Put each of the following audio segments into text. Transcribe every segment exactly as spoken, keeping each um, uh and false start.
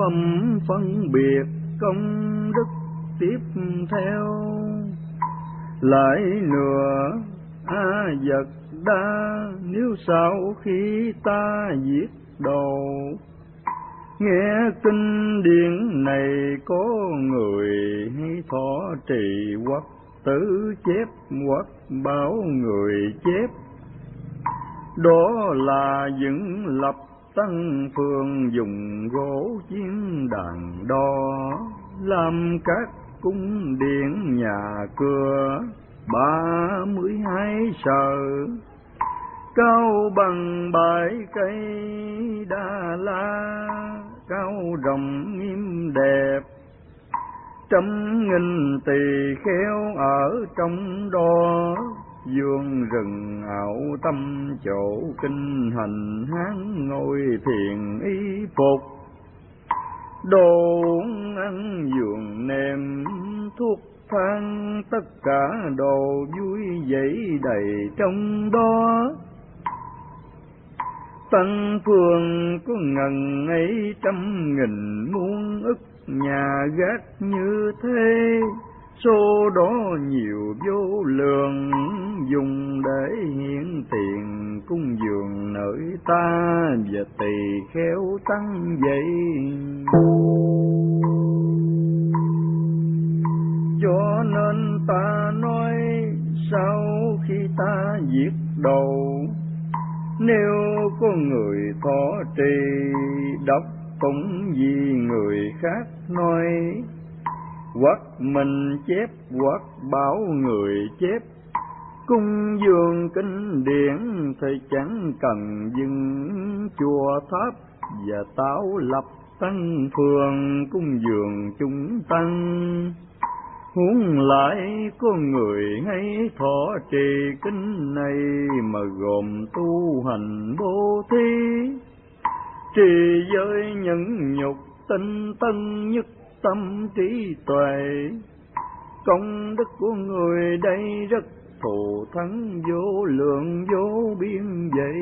âm phân biệt công đức tiếp theo. Lại nữa A Vật Đa, nếu sau khi ta giết đầu, nghe kinh điển này có người hay thọ trì hoặc tử chép hoặc bảo người chép, đó là dựng lập tăng phương dùng gỗ chiên đàn đo, làm các cung điện nhà cửa ba mươi hai sở, cao bằng bãi cây Đà La, cao rộng nghiêm đẹp, trăm nghìn tỳ kheo ở trong đó, vườn rừng ảo tâm chỗ kinh hành hán ngồi thiền y phục, đồ ăn giường nệm thuốc thang, tất cả đồ vui dậy đầy trong đó. Tăng phương có ngần ấy trăm nghìn muôn ức nhà gác như thế, số đó nhiều vô lượng, dùng để hiện tiền cung dường nơi ta và tỳ kheo tăng vậy. Cho nên ta nói sau khi ta giết đầu, nếu có người thọ trì đọc tụng gì người khác nói, hoặc mình chép hoặc bảo người chép, cung dường kinh điển thì chẳng cần dừng chùa tháp và tạo lập tăng phường cung dường chúng tăng. Huống lại có người hay thọ trì kinh này mà gồm tu hành bố thí, trì giới nhẫn nhục tinh tân nhất tâm trí tuệ, công đức của người đây rất thù thắng vô lượng vô biên vậy.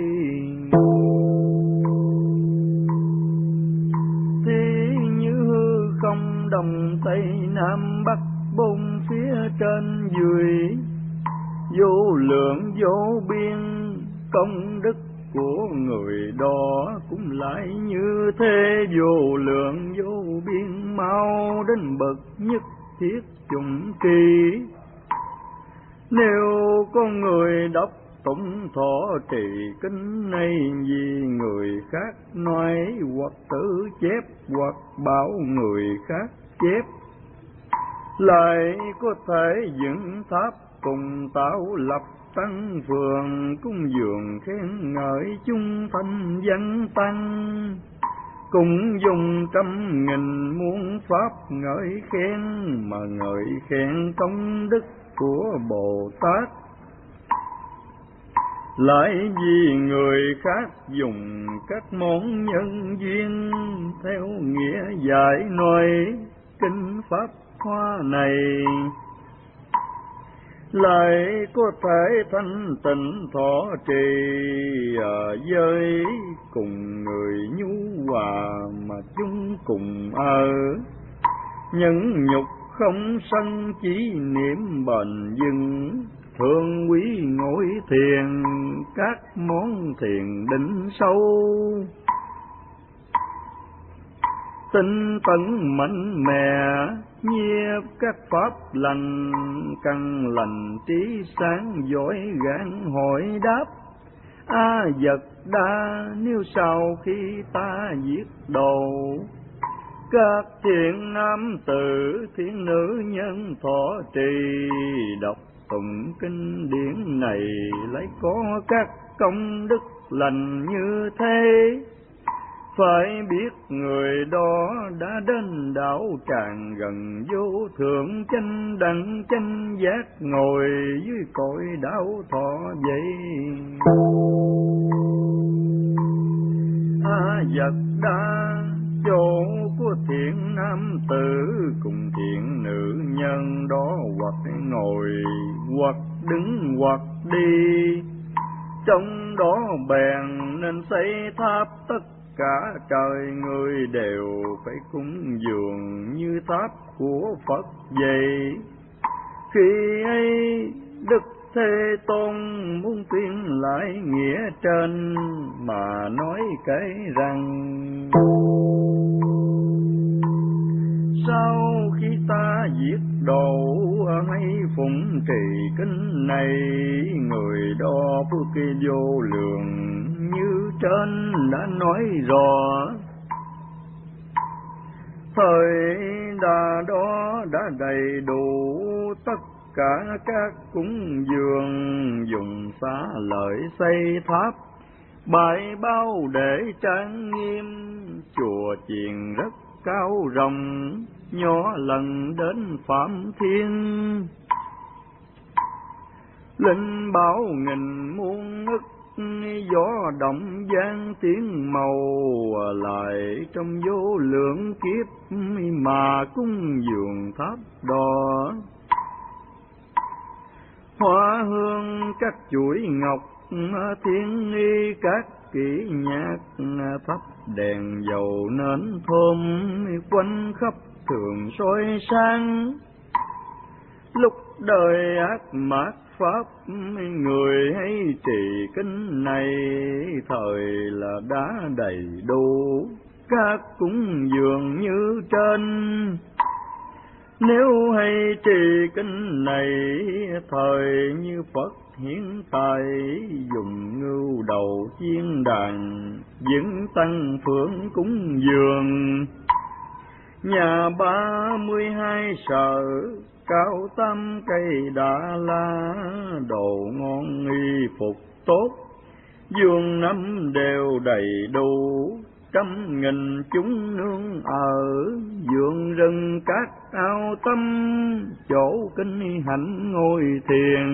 Thế như hư không đông tây nam bắc bốn phía trên dưới, vô lượng vô biên công đức của người đó cũng lại như thế, vô lượng vô biên mau đến bậc nhất thiết chủng trì. Nếu có người đọc tụng thọ trì kinh này vì người khác nói, hoặc tự chép hoặc bảo người khác chép, lại có thể dựng tháp cùng tạo lập tăng phường cung dường khen ngợi chung thanh danh tăng, cùng dùng trăm nghìn muôn pháp ngợi khen, mà ngợi khen công đức của Bồ Tát. Lại vì người khác dùng các món nhân duyên theo nghĩa giải nói kinh pháp hoa này, lại có thể thanh tịnh thọ trì ở giới cùng người nhu hòa mà chung cùng ở, nhẫn nhục không sân chỉ niệm bền vững, thương quý ngồi thiền các món thiền định sâu, tinh tấn mạnh mẽ nhiếp các pháp lành, căn lành trí sáng giỏi gạn hỏi đáp. A Vật Đa, nếu sau khi ta giết đầu, các thiện nam tử thiện nữ nhân thọ trì đọc tụng kinh điển này, lấy có các công đức lành như thế, phải biết người đó đã đến đạo tràng gần vô thượng chánh đẳng chánh giác, ngồi dưới cội đạo thọ vậy. A Vật Đa, chỗ của thiện nam tử cùng thiện nữ nhân đó, hoặc ngồi hoặc đứng hoặc đi, trong đó bèn nên xây tháp tất cả trời người đều phải cúng dường như tháp của Phật vậy. Khi ấy Đức Thế Tôn muốn tuyên lại nghĩa trên mà nói kể rằng: sau khi ta giết đồ hay phụng trì kinh này, người đo phước vô lượng như trên đã nói rõ. Thời đà đó đã đầy đủ tất cả các cúng dường, dùng xá lợi xây tháp bãi bao để trang nghiêm. Chùa chiền rất cao rộng, nhỏ lần đến Phạm Thiên. Linh bảo nghìn muôn ức, gió động gian tiếng màu, lại trong vô lượng kiếp mà cúng dường tháp đỏ. Hoa hương các chuỗi ngọc, thiên y các kỹ nhạc, thắp đèn dầu nến thơm quanh khắp thường soi sáng. Lúc đời ác mạt pháp, người hay trì kinh này, thời là đã đầy đủ các cúng dường như trên. Nếu hay trì kinh này, thời như Phật hiện tại, dùng ngưu đầu chiên đàn, vững tăng phượng cúng dường. Nhà ba mươi hai sở, cao tam cây đà la, đồ ngon y phục tốt, giường năm đều đầy đủ. Trăm nghìn chúng nương ở, vườn rừng các ao tâm, chỗ kinh hạnh ngồi thiền.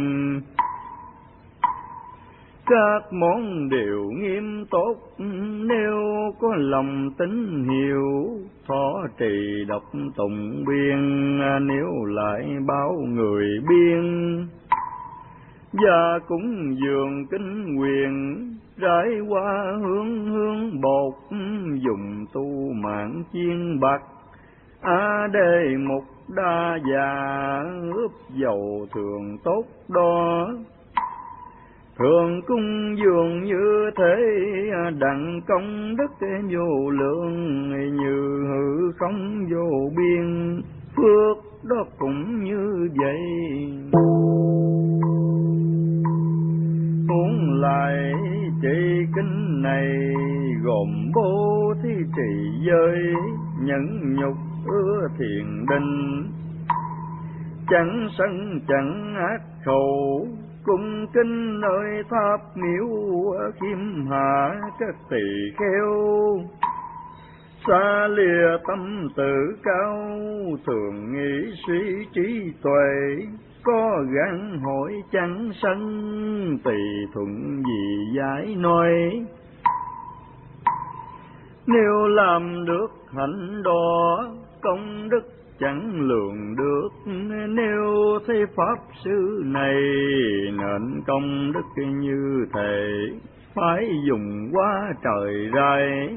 Các món đều nghiêm tốt, nếu có lòng tín hiểu, thọ trì đọc tụng biên, nếu lại báo người biên. Và cũng dường kinh quyền, rải qua hương hương bột, dùng tu mạng chiên bạc. A đề mục đa già, ướp dầu thường tốt đó. Thường cung dường như thế, đặng công đức vô lượng, như hư không vô biên, phước đó cũng như vậy. Muốn lại trì kinh này, gồm bố thí trì giới, nhẫn nhục ưa thiền định, chẳng sân chẳng ác khẩu, cung kinh nơi tháp miếu, khiêm hạ các tỳ kheo. Xa lìa tâm tự cao, thường nghĩ suy trí tuệ, có gắn hỏi chẳng sân, tùy thuận gì giải nói. Nếu làm được hạnh đó, công đức chẳng lường được. Nếu thấy pháp sư này, nên công đức như thể, phải dùng quá trời rai.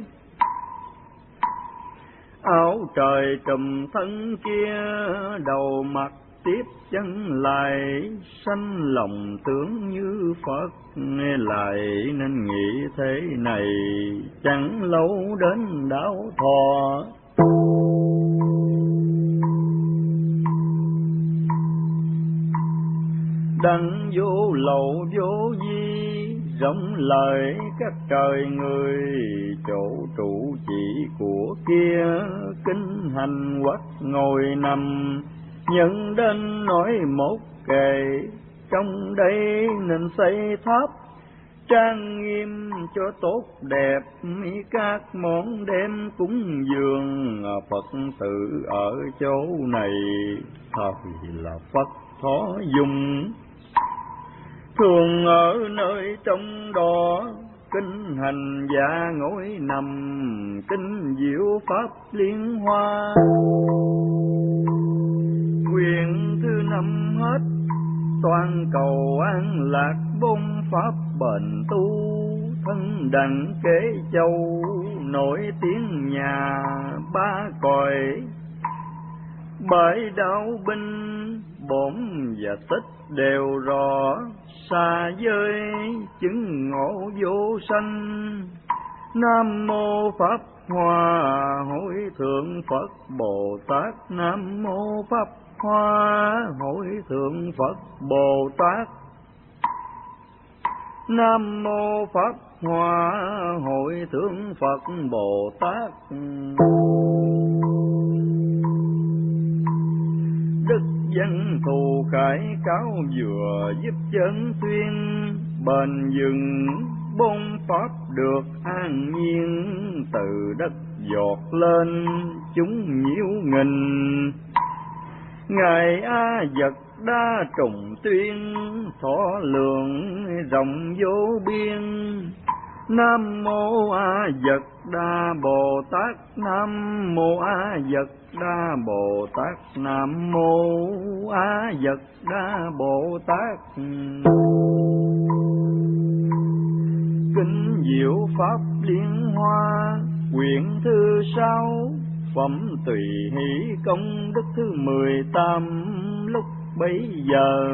Áo trời trùm thân kia, đầu mặt tiếp chân lại, sanh lòng tưởng như Phật, lại nên nghĩ thế này, chẳng lâu đến đáo thọ. Đặng vô lậu vô vi, rộng lời các trời người, chỗ trụ chỉ của kia, kinh hành hoặc ngồi nằm, nhận đến nói một kệ. Trong đây nên xây tháp, trang nghiêm cho tốt đẹp, các món đem cúng dường. Phật tự ở chỗ này, thời là Phật thọ dùng, thường ở nơi trong đó. Kinh hành giả ngồi nằm, kinh diệu pháp liên hoa. Nguyện thứ năm hết, toàn cầu an lạc, bốn pháp bền tu, thân đặng kế châu, nổi tiếng nhà ba cõi. Bởi đạo binh bổn và tích đều rõ, xa giới chứng ngộ vô sanh. Nam mô Pháp Hoa Hội Thượng Phật Bồ Tát. Nam mô Pháp Hoa Hội Thượng Phật Bồ Tát. Nam mô Pháp Hoa Hội Thượng Phật Bồ Tát. Đức dân thù khải cáo vừa, giúp chân tuyên bền vững. Bốn pháp được an nhiên, từ đất giọt lên chúng nhiễu nghìn. Ngài A Vật Đa trùng tuyên, thọ lượng rộng vô biên. Nam mô A Vật Đa Bồ Tát. Nam mô A Vật Đa Bồ Tát. Nam mô A Vật Đa Bồ Tát. Kinh Diệu Pháp Liên Hoa, quyển thứ sáu, phẩm Tùy Hỷ công đức thứ mười tám. Lúc bấy giờ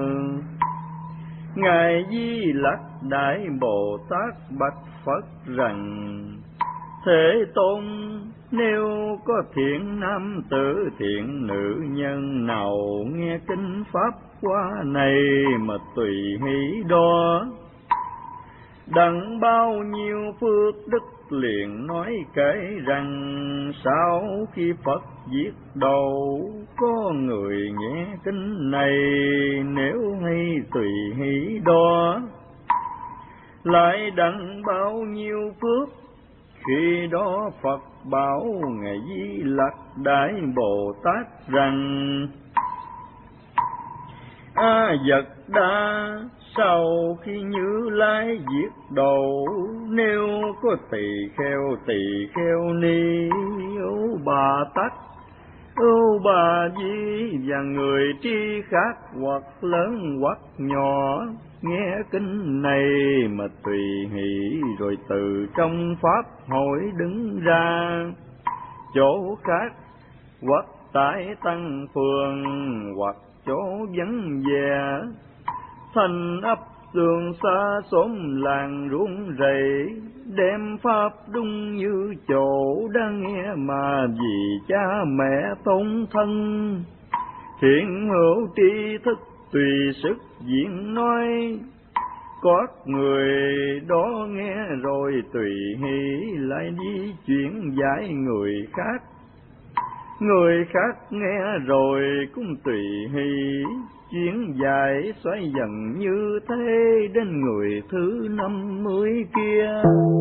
Ngài Di Lặc Đại Bồ Tát bạch Phật rằng: Thế Tôn, nếu có thiện nam tử thiện nữ nhân nào nghe kinh pháp hoa này mà tùy hỷ đó, đặng bao nhiêu phước đức liền nói kể rằng: sau khi Phật giết đầu, có người nghe kinh này, nếu hay tùy hỷ đó, lại đặng bao nhiêu phước. Khi đó Phật bảo Ngài Di Lặc Đại Bồ Tát rằng: A Vật Đa, sau khi Như Lai giết đầu, nếu có tỳ kheo tỳ kheo ni, Âu Bà Tắc, Âu Bà Di và người tri khác, hoặc lớn hoặc nhỏ, nghe kinh này mà tùy hỷ, rồi từ trong pháp hội đứng ra chỗ khác, hoặc tại tăng phường, hoặc chỗ vắng vẻ, thành ấp tường xa xóm làng ruộng rầy, đem pháp đúng như chỗ đang nghe, mà vì cha mẹ tôn thân, thiện hữu tri thức tùy sức diễn nói. Có người đó nghe rồi tùy hỷ, lại đi chuyển giải người khác. Người khác nghe rồi cũng tùy hỷ, chuyển giải xoay dần như thế, đến người thứ năm mươi kia.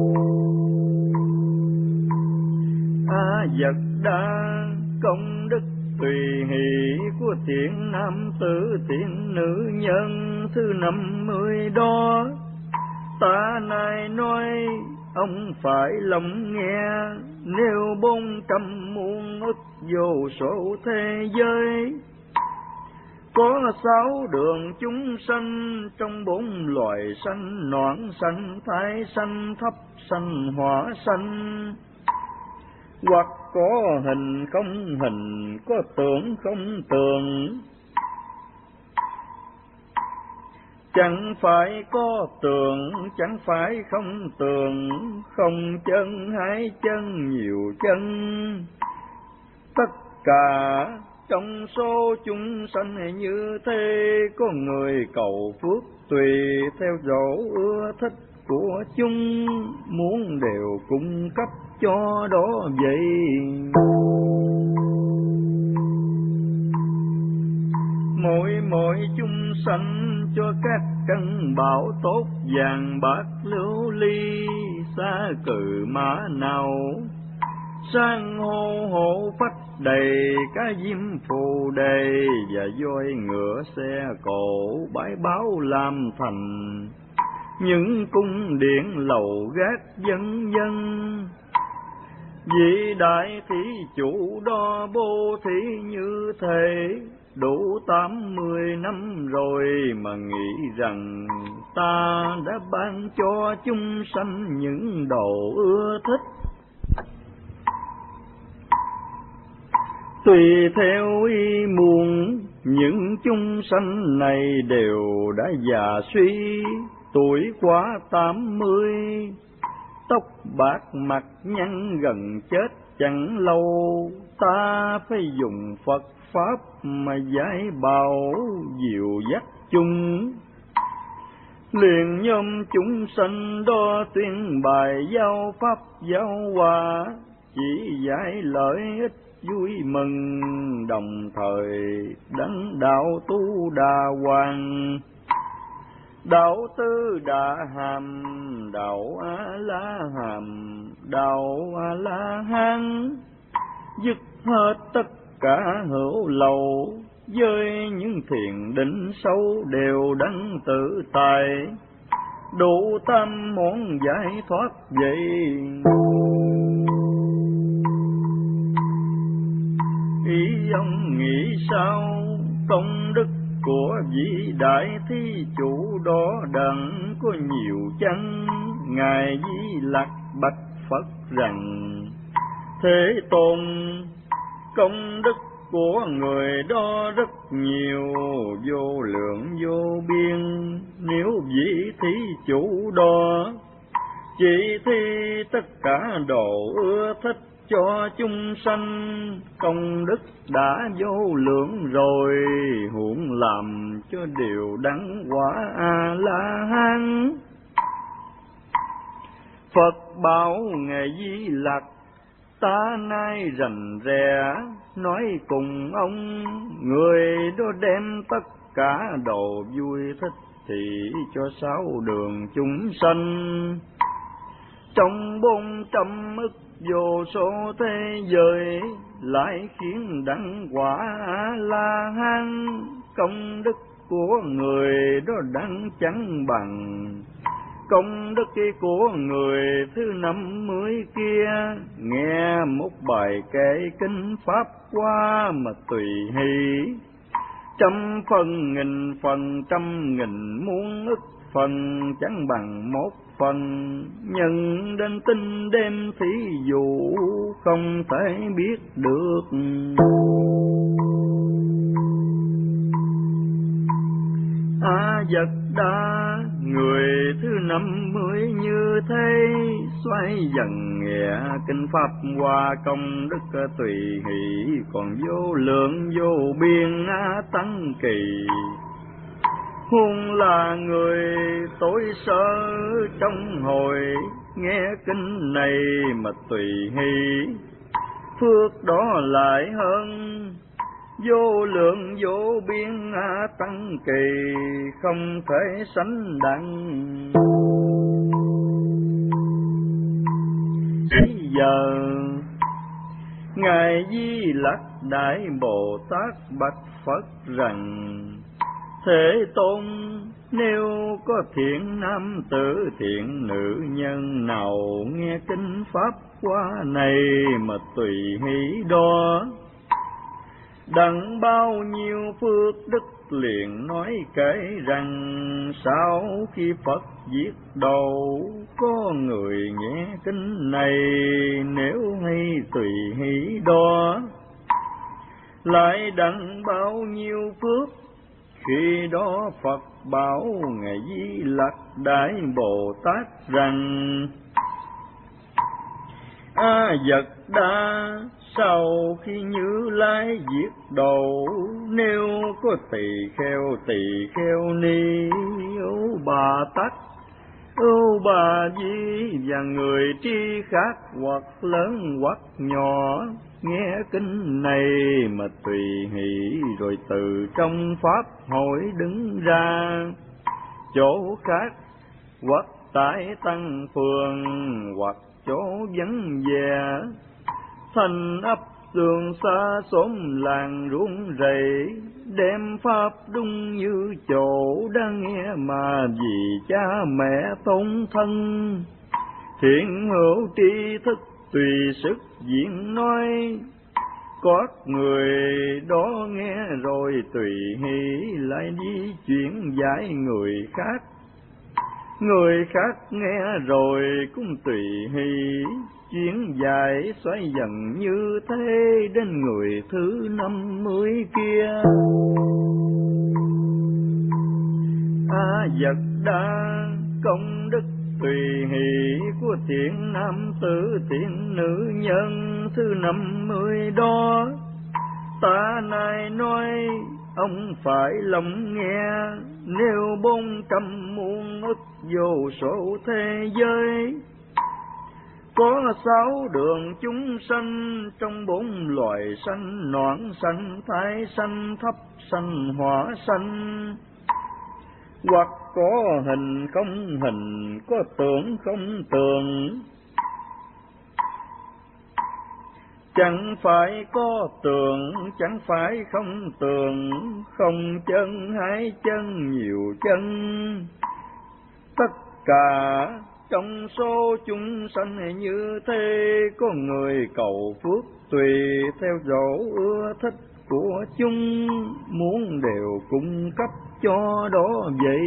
A Vật Đa, công đức tùy hỷ của thiện nam tử thiện nữ nhân thứ năm mươi đó, ta nay nói ông phải lòng nghe. Nếu bốn trăm muôn ức vô số thế giới, có sáu đường chúng sanh, trong bốn loài sanh: noãn sanh, thái sanh, thấp sanh, hỏa sanh. Hoặc có hình không hình, có tưởng không tưởng, chẳng phải có tường, chẳng phải không tường, không chân hai chân nhiều chân. Tất cả trong số chúng sanh như thế, có người cầu phước tùy theo chỗ ưa thích của chúng, muốn đều cung cấp cho đó vậy. Mỗi mỗi chúng sanh cho các căn bảo tốt, vàng bạc lưu ly, xa cừ mã nào, sang hô hộ phách đầy, cá diêm phù đầy, và voi ngựa xe cộ bãi báo làm thành, những cung điện lầu gác vân vân. Vị đại thí chủ đó bố thí như thế, đủ tám mươi năm rồi mà nghĩ rằng ta đã ban cho chúng sanh những đồ ưa thích. Tùy theo ý muốn, những chúng sanh này đều đã già suy, tuổi quá tám mươi, tóc bạc mặt nhăn gần chết chẳng lâu. Ta phải dùng Phật Pháp mà giải bảo dìu dắt chung, liền nhóm chúng sanh đó tuyên bài giáo Pháp giáo hòa, chỉ giải lợi ích vui mừng, đồng thời đấng đạo tu đà hoàng. Đạo tư đà hàm, đạo a la hàm, đạo a la hán, dứt hết tất cả hữu lậu, với những thiền định sâu đều đấng tự tại, đủ tam món giải thoát vậy. Ý ông nghĩ sao? Công đức của vị đại thí chủ đó đặng có nhiều chăng? Ngài Di Lặc bạch Phật rằng: Thế Tôn, công đức của người đó rất nhiều, vô lượng vô biên. Nếu vị thí chủ đó chỉ thi tất cả đồ ưa thích cho chúng sanh, công đức đã vô lượng rồi, huống làm cho điều đắng quả A La Hán. Phật bảo Ngài Di Lặc: Ta nay rành rẽ nói cùng ông, người đó đem tất cả đồ vui thích thì cho sáu đường chúng sanh. Trong bốn trăm ức vô số thế giới, lại khiến đặng quả A La Hán. Công đức của người đó đặng chẳng bằng công đức của người thứ năm mươi kia. Nghe một bài kệ kinh Pháp qua mà tùy hỷ, trăm phần nghìn phần trăm nghìn muôn ức phần chẳng bằng một phần. Nhân đến tinh đêm thí dụ không thể biết được. A Vật Đa, người thứ năm mươi như thế, xoay dần nghe kinh Pháp hoa công đức tùy hỷ, còn vô lượng vô biên á tăng kỳ. Huống là người tối sơ trong hồi, nghe kinh này mà tùy hỷ, phước đó lại hơn vô lượng vô biên á tăng kỳ, không thể sánh đặng. Bây giờ Ngài Di Lặc Đại Bồ Tát bạch Phật rằng: Thế Tôn, nếu có thiện nam tử thiện nữ nhân nào nghe kinh Pháp qua này mà tùy hỷ đó, đặng bao nhiêu phước đức liền nói kể rằng: Sau khi Phật giết đầu, có người nghe kinh này, nếu hay tùy hỷ đó, lại đặng bao nhiêu phước. Khi đó Phật bảo Ngài Di Lặc Đại Bồ Tát rằng: A Vật Đa, sau khi Như Lai giết đầu, nếu có tỳ kheo tỳ kheo ni, Âu Bà Tát, Âu Bà Di và người tri khác hoặc lớn hoặc nhỏ, nghe kinh này mà tùy hỷ, rồi từ trong Pháp hội đứng ra chỗ khác, hoặc tại tăng phường, hoặc chỗ vắng vẻ, thành ấp tường xa xóm làng ruộng rầy, đem Pháp đúng như chỗ đã nghe mà vì cha mẹ tôn thân. Thiện hữu tri thức tùy sức diễn nói, có người đó nghe rồi tùy hỷ, lại đi chuyển giải người khác. Người khác nghe rồi cũng tùy hỷ, chuyến dài xoay dần như thế đến người thứ năm mươi kia. A Vật Đa công đức tùy hỷ của thiện nam tử thiện nữ nhân thứ năm mươi đó. Ta nay nói ông phải lòng nghe, nếu bốn trăm muôn ức vô số thế giới, có sáu đường chúng sanh trong bốn loài sanh: noãn sanh, thái sanh, thấp sanh, hỏa sanh. Hoặc có hình không hình, có tưởng không tưởng, chẳng phải có tường, chẳng phải không tường, không chân hai chân nhiều chân. Tất cả trong số chúng sanh như thế, có người cầu phước tùy theo chỗ ưa thích của chúng, muốn đều cung cấp cho đó vậy.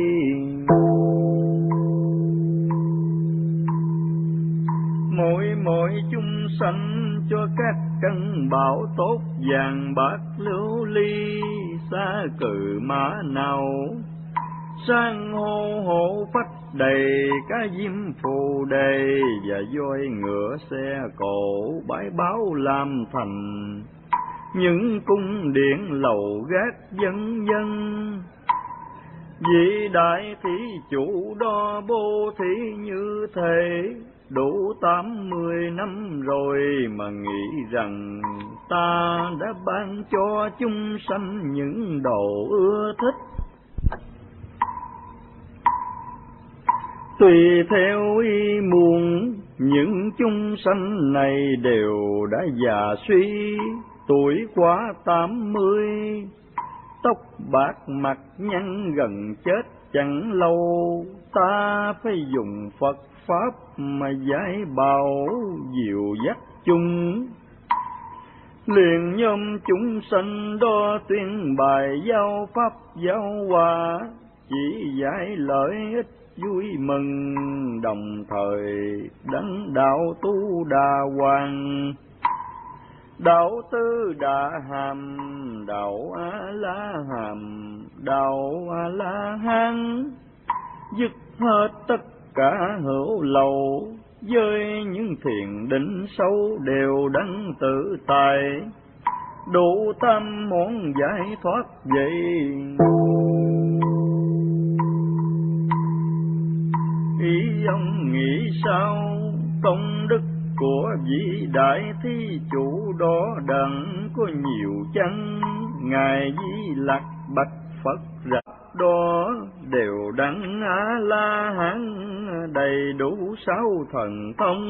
Mỗi mỗi chúng sanh cho các căn bảo tốt, vàng bạc lưu ly xa cừ mã nào, sang hô hộ phách đầy, cá diêm phù đầy, và voi ngựa xe cộ bãi báo làm thành, những cung điện lầu gác vân vân. Vị đại thí chủ đó bố thí như thế, đủ tám mươi năm rồi mà nghĩ rằng ta đã ban cho chúng sanh những đồ ưa thích. Tùy theo ý muốn, những chúng sanh này đều đã già suy, tuổi quá tám mươi, tóc bạc mặt nhăn gần chết chẳng lâu. Ta phải dùng Phật Pháp mà giải bảo dìu dắt chung, liền nhóm chúng sanh đó tuyên bài giao pháp giáo hòa, chỉ giải lợi ích vui mừng, đồng thời đấng đạo tu đà hoàng, đạo tư đà hàm, đạo a la hàm, đạo a la hán, dứt hết tất cả hữu lậu, với những thiền định sâu đều đấng tự tại, đủ tam món giải thoát vậy. Ý ông nghĩ sao? Công đức của vị đại thí chủ đó đặng có nhiều chăng? Ngài Di Lặc bạch Phật rằng đó đều đặng A La Hán, đầy đủ sáu thần thông,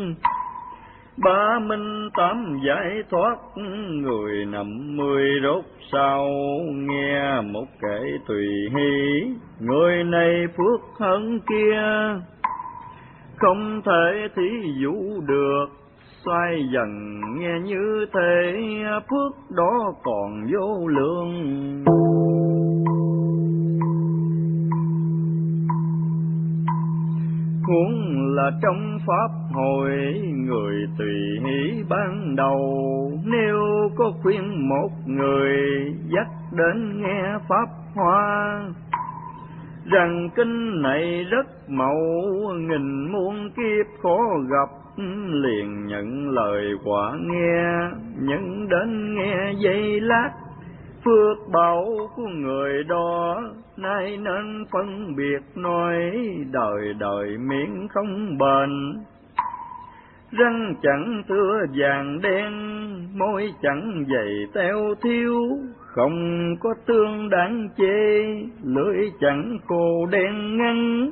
ba minh tám giải thoát, người năm mươi rốt sau nghe một kệ tùy hỷ, người này phước hơn kia, không thể thí dụ được. Xoay dần nghe như thế, phước đó còn vô lượng. Huống là trong pháp hội, người tùy hỷ ban đầu, nếu có khuyên một người dắt đến nghe pháp hoa, rằng kinh này rất màu, nghìn muôn kiếp khó gặp, liền nhận lời quả nghe, nhận đến nghe giây lát, phước báo của người đó nay nên phân biệt nói, đời đời miễn không bền. Răng chẳng thưa vàng đen, môi chẳng dày teo thiếu, không có tương đáng chê, lưỡi chẳng khô đen ngăn.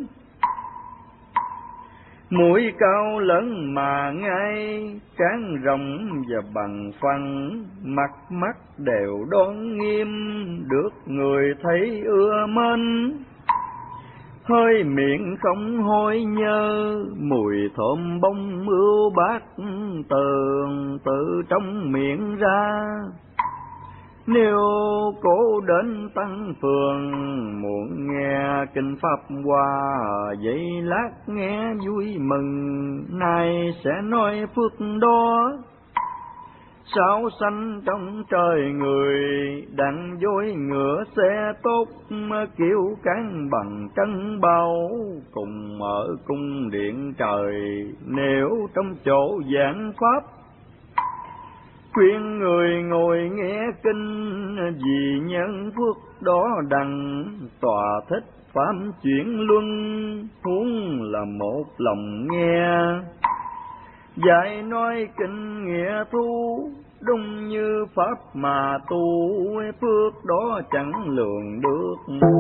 Mũi cao lớn mà ngay, trán rộng và bằng phẳng, mặt mắt đều đoan nghiêm, được người thấy ưa mến. Hơi miệng không hôi nhơ, mùi thơm bông ưu bát tường từ trong miệng ra. Nếu cố đến tăng phường, muộn nghe kinh pháp hoa, vậy lát nghe vui mừng, nay sẽ nói phước đó. Sao xanh trong trời người, đặng dối ngựa xe tốt, kiêu cán bằng trân bao, cùng ở cung điện trời, nếu trong chỗ giảng pháp. Khuyên người ngồi nghe kinh, vì nhân phước đó đặng tòa thích pháp chuyển luân, huống là một lòng nghe. Dạy nói kinh nghĩa thu, đúng như pháp mà tu, phước đó chẳng lường được.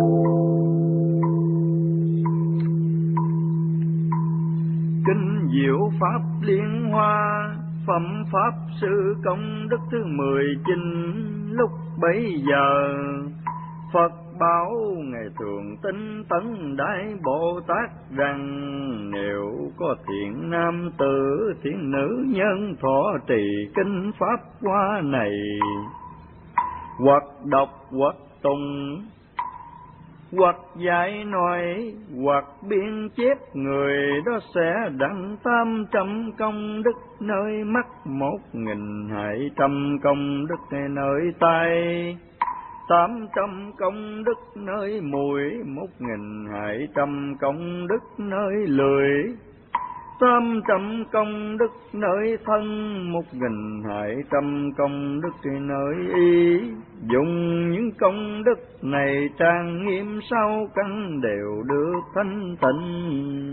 Kinh diệu pháp liên hoa, phẩm pháp sư công đức thứ mười chín. Lúc bấy giờ Phật bảo ngày thường tinh tấn Đại Bồ Tát rằng, nếu có thiện nam tử thiện nữ nhân thọ trì kinh pháp hoa này, hoặc đọc hoặc tùng, hoặc dạy nói, hoặc biên chép, người đó sẽ đặng tam trăm công đức nơi mắt, một nghìn hai trăm công đức nơi tay, tám trăm công đức nơi mũi, một nghìn hai trăm công đức nơi lưỡi, tám trăm công đức nơi thân, một nghìn hai trăm công đức nơi y. Dùng những công đức này trang nghiêm sau căn đều được thanh tịnh.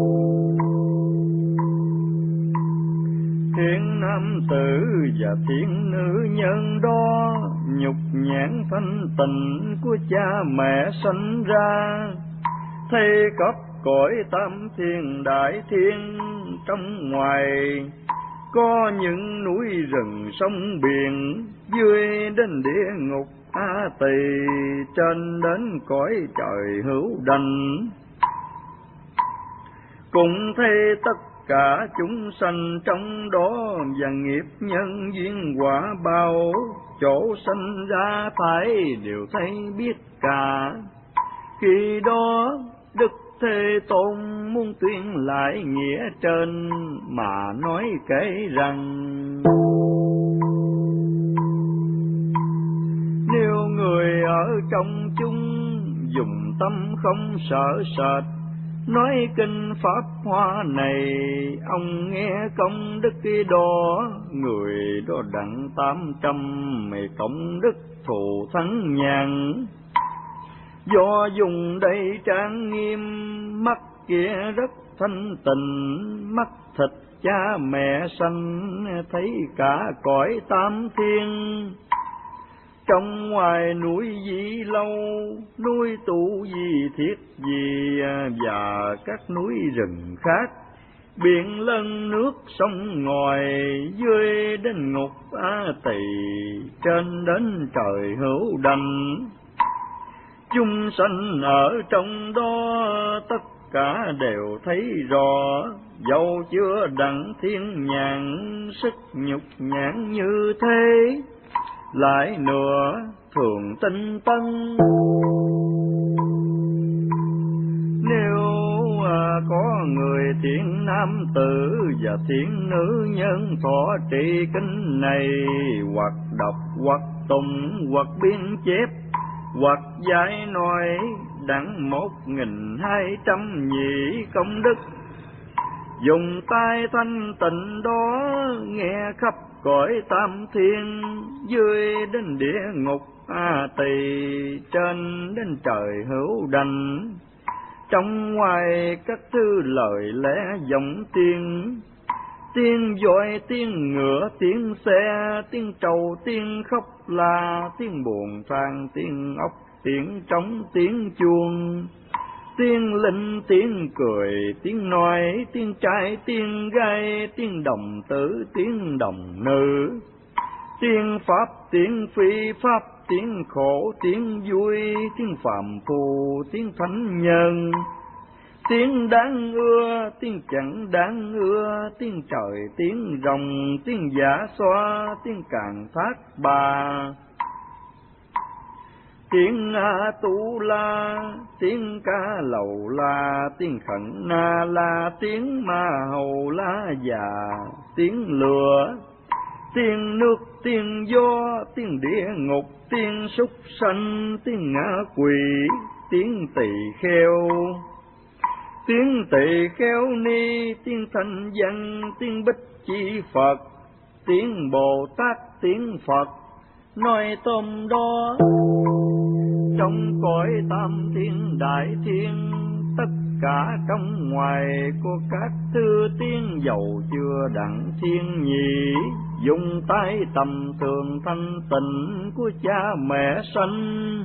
Thiện nam tử và thiện nữ nhân đó, nhục nhãn thanh tịnh của cha mẹ sanh ra, thây cấp cõi tam thiên đại thiên. Trong ngoài có những núi rừng sông biển, dưới đến địa ngục A Tỳ, trên đến cõi trời hữu đành. Cùng thấy tất cả chúng sanh trong đó, và nghiệp nhân duyên quả bao, chỗ sanh ra phải đều thấy biết cả. Khi đó Đức Thế Tôn muốn tuyên lại nghĩa trên, mà nói kể rằng, nếu người ở trong chúng dùng tâm không sợ sệt, nói kinh pháp hoa này, ông nghe công đức cái đó, người đó đặng tám trăm mày công đức thù thắng nhàn. Do dùng đây trang nghiêm, mắt kia rất thanh tịnh, mắt thịt cha mẹ sanh, thấy cả cõi tam thiên. Trong ngoài núi Di Lâu, núi Tu Di Thiết Di, và các núi rừng khác, biển lân nước sông ngòi, dưới đến ngục A Tỳ, trên đến trời hữu đành. Chúng sanh ở trong đó tất cả đều thấy rõ, dẫu chưa đặng thiên nhãn, sức nhục nhãn như thế, lại nữa thường tinh tấn. Nếu à, có người thiện nam tử và thiện nữ nhân thọ trì kinh này, hoặc đọc hoặc tụng hoặc biên chép, hoặc giải nói, đặng một nghìn hai trăm nhị công đức. Dùng tai thanh tịnh đó nghe khắp cõi tam thiên, dưới đến địa ngục A Tỳ, trên đến trời hữu đành. Trong ngoài các thứ lời lẽ giọng tiên, tiếng dội, tiếng ngựa, tiếng xe, tiếng trầu, tiếng khóc la, tiếng buồn than, tiếng ốc, tiếng trống, tiếng chuông, tiếng linh, tiếng cười, tiếng nói, tiếng trai, tiếng gái, tiếng đồng tử, tiếng đồng nữ, tiếng pháp, tiếng phi pháp, tiếng khổ, tiếng vui, tiếng phàm phu, tiếng thánh nhân, tiếng đáng ưa, tiếng chẳng đáng ưa, tiếng trời, tiếng rồng, tiếng giả xoa, tiếng càng thác bà, tiếng A Tu La, tiếng Ca Lầu La, tiếng Khẩn Na La, tiếng Ma Hầu La già, tiếng lửa, tiếng nước, tiếng gió, tiếng địa ngục, tiếng súc sanh, tiếng ngã quỷ, tiếng tỳ kheo, tiếng tỳ kheo ni, tiếng thanh văn, tiếng bích chi Phật, tiếng Bồ Tát, tiếng Phật nói tôm đó. Trong cõi tam thiên đại thiên, tất cả trong ngoài có các thứ tiếng dầu chưa đặng thiên nhị, dùng tay tầm thường thanh tịnh của cha mẹ sanh,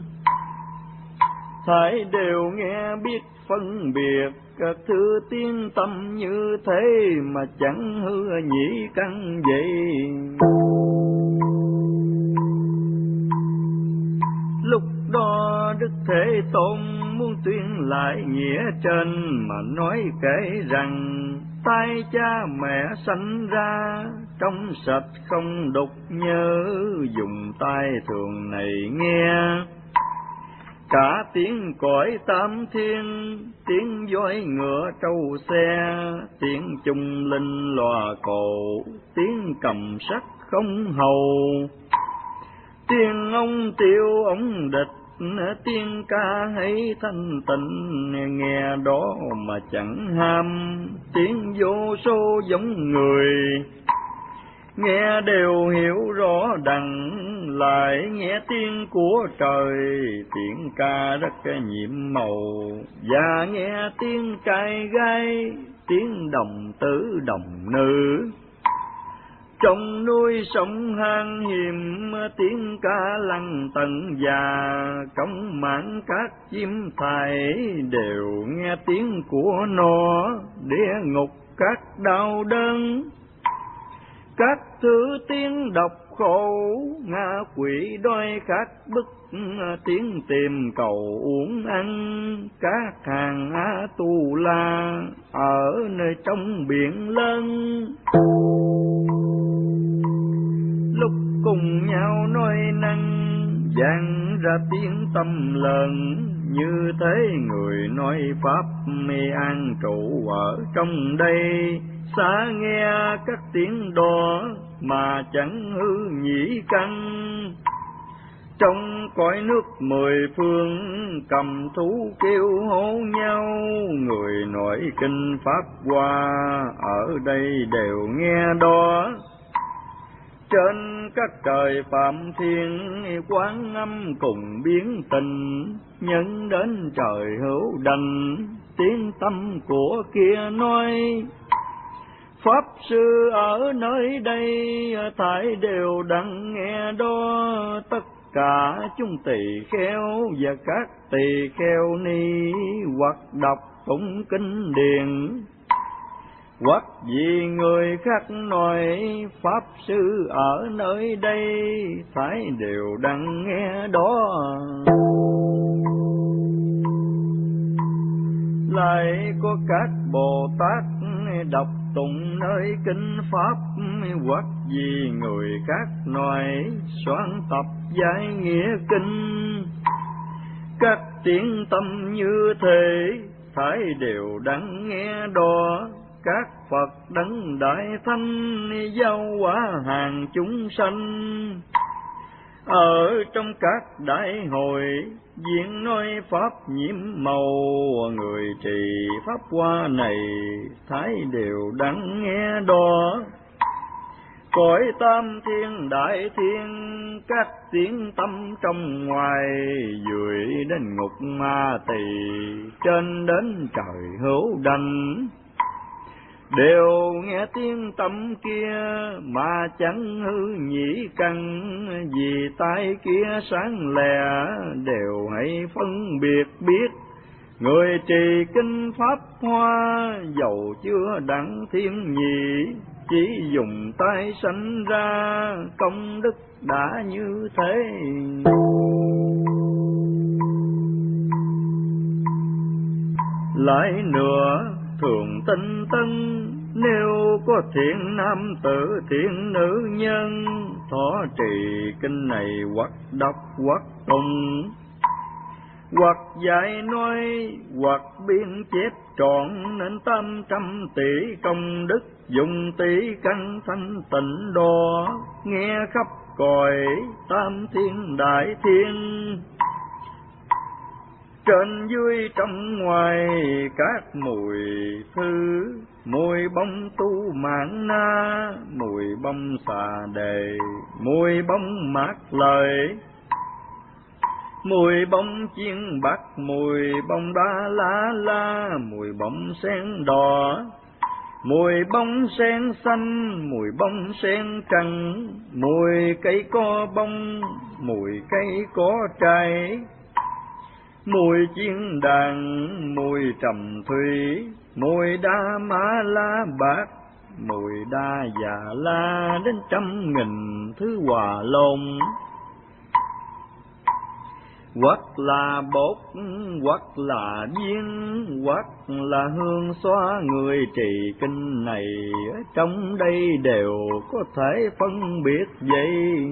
thảy đều nghe biết phân biệt các thứ tiếng tâm như thế mà chẳng hư nhĩ căn vậy. Lúc đó Đức Thế Tôn muốn tuyên lại nghĩa trên mà nói kể rằng, tay cha mẹ sanh ra trong sạch không đục, nhớ dùng tai thường này nghe. Cả tiếng cõi tam thiên, tiếng voi ngựa trâu xe, tiếng chung linh lòa cổ, tiếng cầm sắt không hầu, tiếng ông tiêu ông địch, tiếng ca hay thanh tịnh, nghe đó mà chẳng ham. Tiếng vô số giống người, nghe đều hiểu rõ đặng, lại nghe tiếng của trời, tiếng ca rất nhiệm màu, và nghe tiếng trai gái, tiếng đồng tử đồng nữ. Trong núi sông hang hiểm, tiếng ca lăng tận già, cống mãn các chim thải, đều nghe tiếng của nó. Địa ngục các đau đớn, các thứ tiếng độc khổ, ngạ quỷ đói khát bức, tiếng tìm cầu uống ăn. Các hàng A Tu La ở nơi trong biển lớn, lúc cùng nhau nói năng, vang ra tiếng tâm lớn. Như thế người nói pháp mê an trụ ở trong đây, xa nghe các tiếng đó mà chẳng hư nhĩ căn. Trong cõi nước mười phương, cầm thú kêu hô nhau, người nói kinh pháp hoa ở đây đều nghe đó. Trên các trời phạm thiên, Quán Âm cùng biến tình, nhân đến trời hữu đành, tiếng tâm của kia nói. Pháp sư ở nơi đây, thảy đều đặng nghe đó. Tất cả chúng tỳ kheo và các tỳ kheo ni, hoặc đọc tụng kinh điển, hoặc vì người khác nói pháp sư ở nơi đây, thảy đều đặng nghe đó. Lại có các Bồ Tát đọc tụng nơi kinh pháp, hoặc vì người khác nói soạn tập giải nghĩa kinh. Các tiếng tâm như thế, thảy đều đặng nghe đó. Các Phật đấng đại thánh, giao hóa hàng chúng sanh, ở trong các đại hội, diễn nói pháp nhiễm màu. Người trì pháp hoa này, thảy đều đặng nghe đó. Cõi tam thiên đại thiên, các tiếng tâm trong ngoài, dưới đến ngục ma tỳ, trên đến trời hữu đành, đều nghe tiếng tâm kia mà chẳng hư nhĩ căn. Vì tai kia sáng lè, đều hãy phân biệt biết, người trì kinh pháp hoa, dầu chưa đặng thiên nhị, chỉ dùng tay sanh ra, công đức đã như thế. Lại nữa thường tinh tấn, nếu có thiện nam tử thiện nữ nhân, thọ trì kinh này hoặc đọc hoặc tụng, hoặc dạy nói, hoặc biên chép trọn, nên tám trăm tỷ công đức, dùng tỷ căn thanh tịnh đo, nghe khắp cõi tam thiên đại thiên. Trên dưới trong ngoài các mùi thư, mùi bông tu mạng na, mùi bông xà đề, mùi bông mát lời, mùi bông chiên bạc, mùi bông đa lá la, mùi bông sen đỏ, mùi bông sen xanh, mùi bông sen trắng, mùi cây có bông, mùi cây có trái, mùi chiên đàn, mùi trầm thủy, mùi đa mã la bạc, mùi đa già la, đến trăm nghìn thứ hòa lộn. Hoặc là bột, hoặc là viên, hoặc là hương xoa, người trì kinh này ở trong đây đều có thể phân biệt vậy.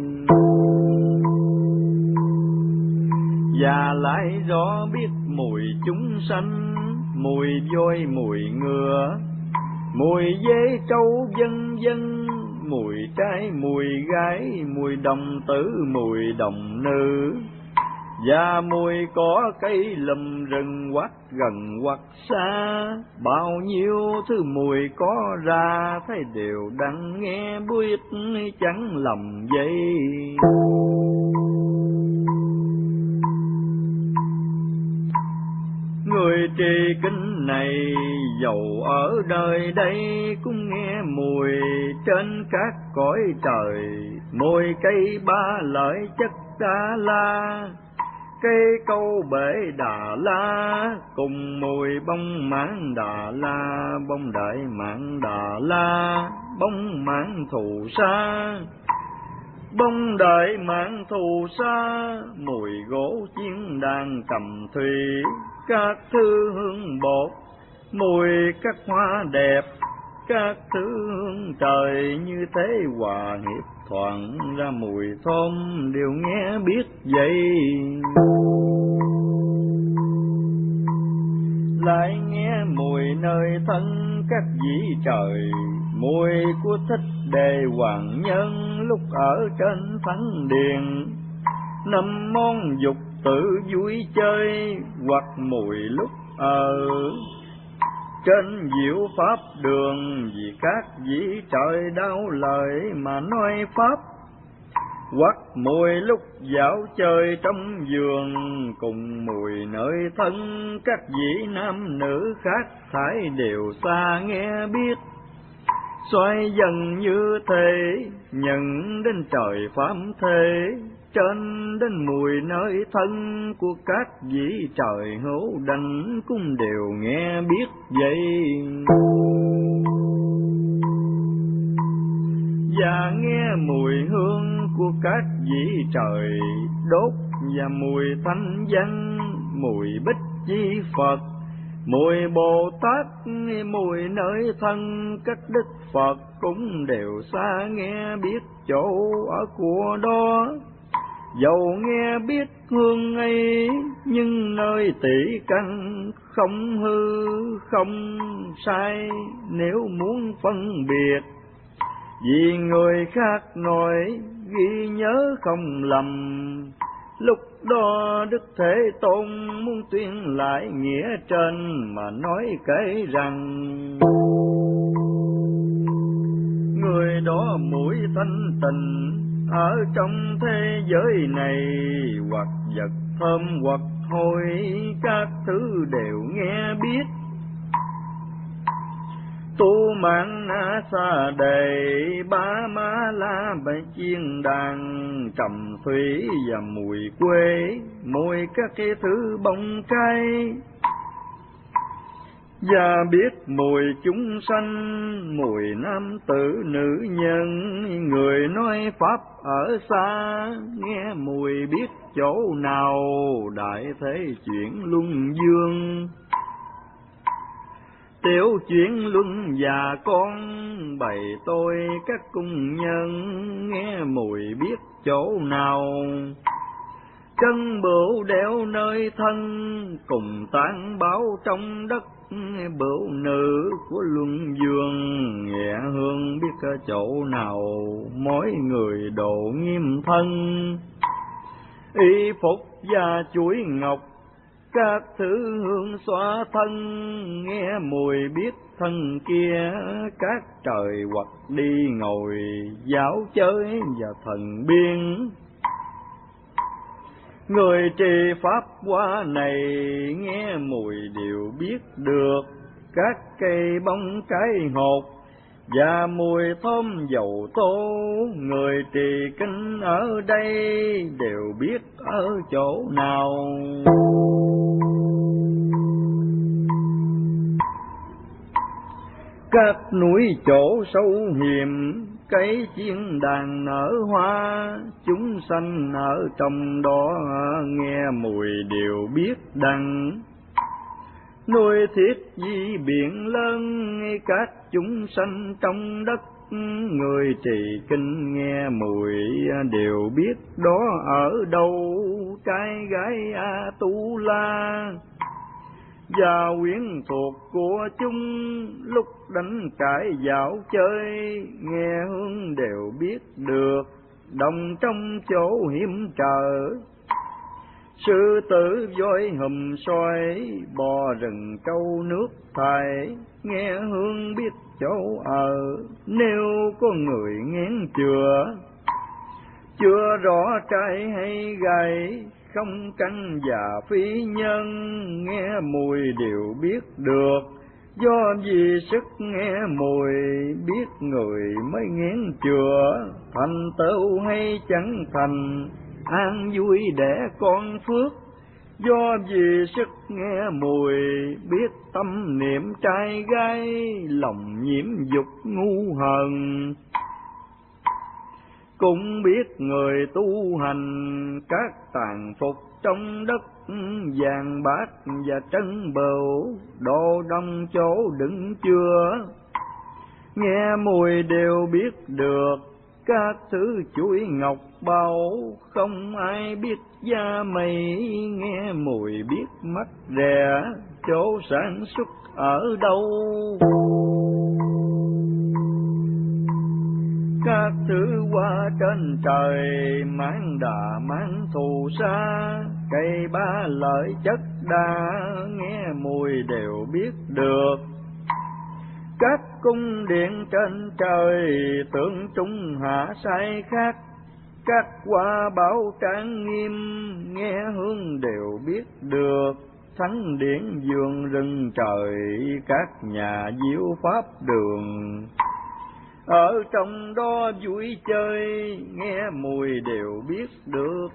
Và lại rõ biết mùi chúng sanh, mùi voi mùi ngựa, mùi dế trâu vân vân, mùi trai mùi gái, mùi đồng tử mùi đồng nữ, và mùi có cây lùm rừng hoặc gần hoặc xa. Bao nhiêu thứ mùi có ra, thấy đều đặng nghe biết chẳng lầm vậy. Người trì kinh này dầu ở đời đây, cũng nghe mùi trên các cõi trời, mùi cây ba lợi chất đa la, cây câu bể đà la, cùng mùi bông mãn đà la, bông đại mãn đà la, bông mãn thù sa, bông đại mãn thù sa, mùi gỗ chiên đàn cầm thủy, các thứ hương bột, mùi các hoa đẹp, các thứ hương trời, như thế hòa hiệp thoảng ra mùi thơm đều nghe biết vậy. Lại nghe mùi nơi thân các vị trời, mùi của Thích Đề Hoàng Nhân lúc ở trên thánh điện, năm món dục tự vui chơi, hoặc mùi lúc ở trên diệu pháp đường, vì các vị trời đau lời mà nói pháp, hoặc mùi lúc dạo chơi trong vườn, cùng mùi nơi thân các vị nam nữ khác thải đều xa nghe biết. Xoay dần như thế, nhận đến trời phạm thế, trên đến mùi nơi thân của các vị trời hữu đảnh cũng đều nghe biết vậy. Và nghe mùi hương của các vị trời đốt, và mùi thanh văn, mùi bích chi Phật, mùi Bồ Tát, mùi nơi thân các đức Phật cũng đều xa nghe biết chỗ ở của đó. Dầu nghe biết hương ấy, nhưng nơi tỷ căn không hư không sai, nếu muốn phân biệt, vì người khác nói ghi nhớ không lầm. Lúc đó Đức Thế Tôn muốn tuyên lại nghĩa trên mà nói kể rằng, người đó mũi thanh tịnh ở trong thế giới này, hoặc vật thơm hoặc hôi, các thứ đều nghe biết. Tu mạng na sa đề, ba ma la bảy chiên đàn, trầm thủy và mùi quê, mùi các cái thứ bông cây. Và biết mùi chúng sanh, mùi nam tử nữ nhân, người nói pháp ở xa, nghe mùi biết chỗ nào, đại thế chuyển luân dương. Tiểu chuyển luân và con bày tôi các cung nhân, nghe mùi biết chỗ nào, Trân bửu đeo nơi thân, cùng tán bảo trong đất. Bửu nữ của luân dương, nhẹ hương biết chỗ nào, mỗi người độ nghiêm thân. Y phục và chuỗi ngọc, các thứ hương xóa thân. Nghe mùi biết thân kia, các trời hoặc đi ngồi, giáo chơi và thần biên. Người trì pháp hoa này, nghe mùi đều biết được. Các cây bông trái hột, và mùi thơm dầu tô. Người trì kinh ở đây, đều biết ở chỗ nào. Các núi chỗ sâu hiểm, cây chiên đàn nở hoa. Chúng sanh ở trong đó, nghe mùi đều biết đắng. Nuôi thiết di biển lớn, các chúng sanh trong đất. Người trì kinh nghe mùi đều biết đó ở đâu. Trai gái A Tu La và quyến thuộc của chúng, lúc đánh cãi dạo chơi, nghe hương đều biết được. Đồng trong chỗ hiểm trở, sư tử voi hùm soi, bò rừng câu nước thải. Nghe hương biết chỗ ở, nếu có người ngén chừa. Chưa rõ trai hay gái, không căn và phi nhân. Nghe mùi đều biết được, do vì sức nghe mùi, biết người mới ngén chừa. Thành tựu hay chẳng thành, an vui để con phước. Do vì sức nghe mùi, biết tâm niệm trai gái. Lòng nhiễm dục ngu hờn, cũng biết người tu hành. Các tàn phục trong đất, vàng bát và trân bửu, đồ đông chỗ đựng chứa. Nghe mùi đều biết được, các thứ chuỗi ngọc báu. Không ai biết da mày, nghe mùi biết mắt rẻ. Chỗ sản xuất ở đâu, các thứ hoa trên trời. Mãn đà mãn thù sa, cây ba lợi chất đa. Nghe mùi đều biết được, các cung điện trên trời. Tượng trung hạ sai khác, các hoa bảo trang nghiêm. Nghe hương đều biết được, thánh điển vườn rừng trời. Các nhà diệu pháp đường, ở trong đó vui chơi. Nghe mùi đều biết được,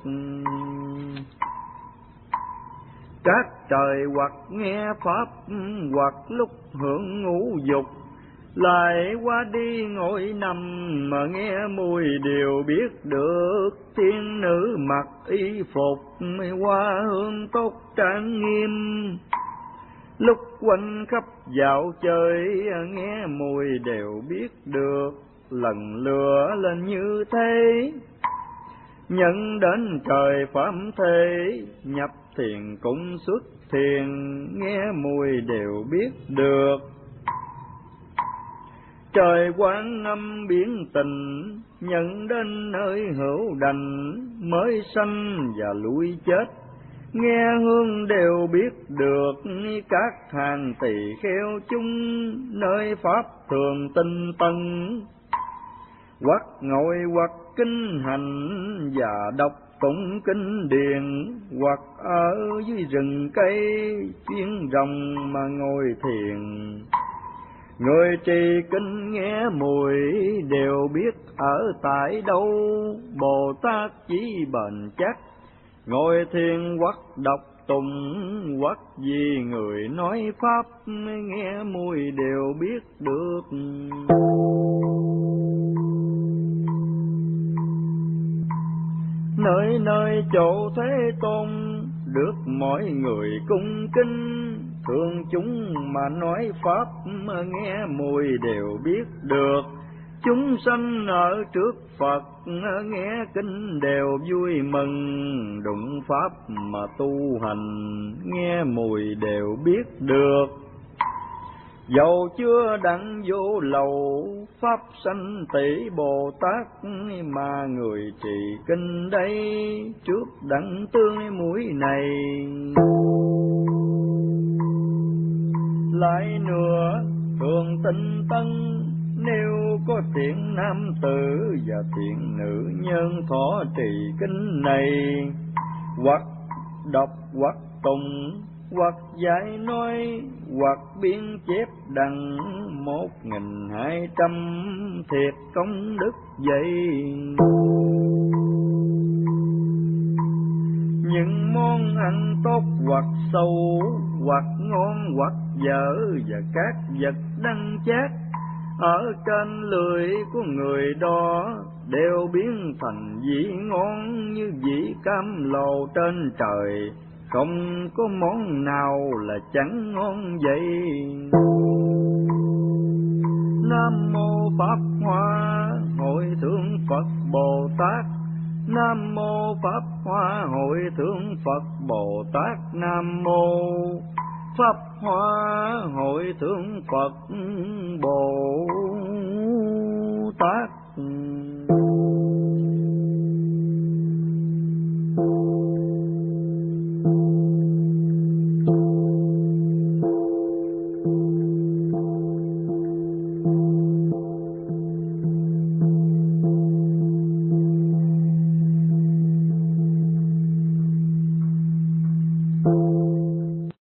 các trời hoặc nghe pháp, hoặc lúc hưởng ngũ dục. Lại qua đi ngồi nằm, mà nghe mùi đều biết được. Thiên nữ mặc y phục, hoa hương tốt trang nghiêm. Lúc quanh khắp dạo chơi, nghe mùi đều biết được. Lần lửa lên như thế, nhận đến trời phạm thế. Nhập thiền cũng xuất thiền, nghe mùi đều biết được. Trời quán âm biển tình, nhận đến nơi hữu đành. Mới sanh và lui chết, nghe hương đều biết được. Các hàng tỳ kheo chúng, nơi pháp thường tinh tân. Hoặc ngồi hoặc kinh hành, và đọc tụng kinh điển. Hoặc ở dưới rừng cây, chuyên rồng mà ngồi thiền. Người trì kinh nghe mùi đều biết ở tại đâu. Bồ Tát chỉ bền chắc, ngồi thiền hoặc đọc tụng. Hoặc vì người nói pháp, nghe mùi đều biết được. Nơi nơi chỗ Thế Tôn, được mọi người cung kính. Thường chúng mà nói pháp, nghe mùi đều biết được. Chúng sanh ở trước Phật nghe kinh đều vui mừng, đụng pháp mà tu hành nghe mùi đều biết được. Dầu chưa đặng vô lầu pháp sanh tỷ Bồ Tát, mà người trì kinh đây trước đặng tươi mũi này. Lại nữa thường tinh tấn, nếu có thiện nam tử và thiện nữ nhân thọ trì kinh này, hoặc đọc hoặc tụng hoặc giải nói hoặc biên chép đặng một nghìn hai trăm thiệt công đức vậy. Những món ăn tốt hoặc sâu hoặc ngon hoặc dở và các vật đắng chát ở trên lưỡi của người đó đều biến thành vị ngon như vị cam lồ trên trời, không có món nào là chẳng ngon vậy. Nam mô Pháp Hoa Hội Thượng Phật Bồ Tát. Nam mô Pháp Hoa Hội Thượng Phật Bồ Tát. Nam mô Pháp Hoa Hội Thượng Phật Bồ Tát.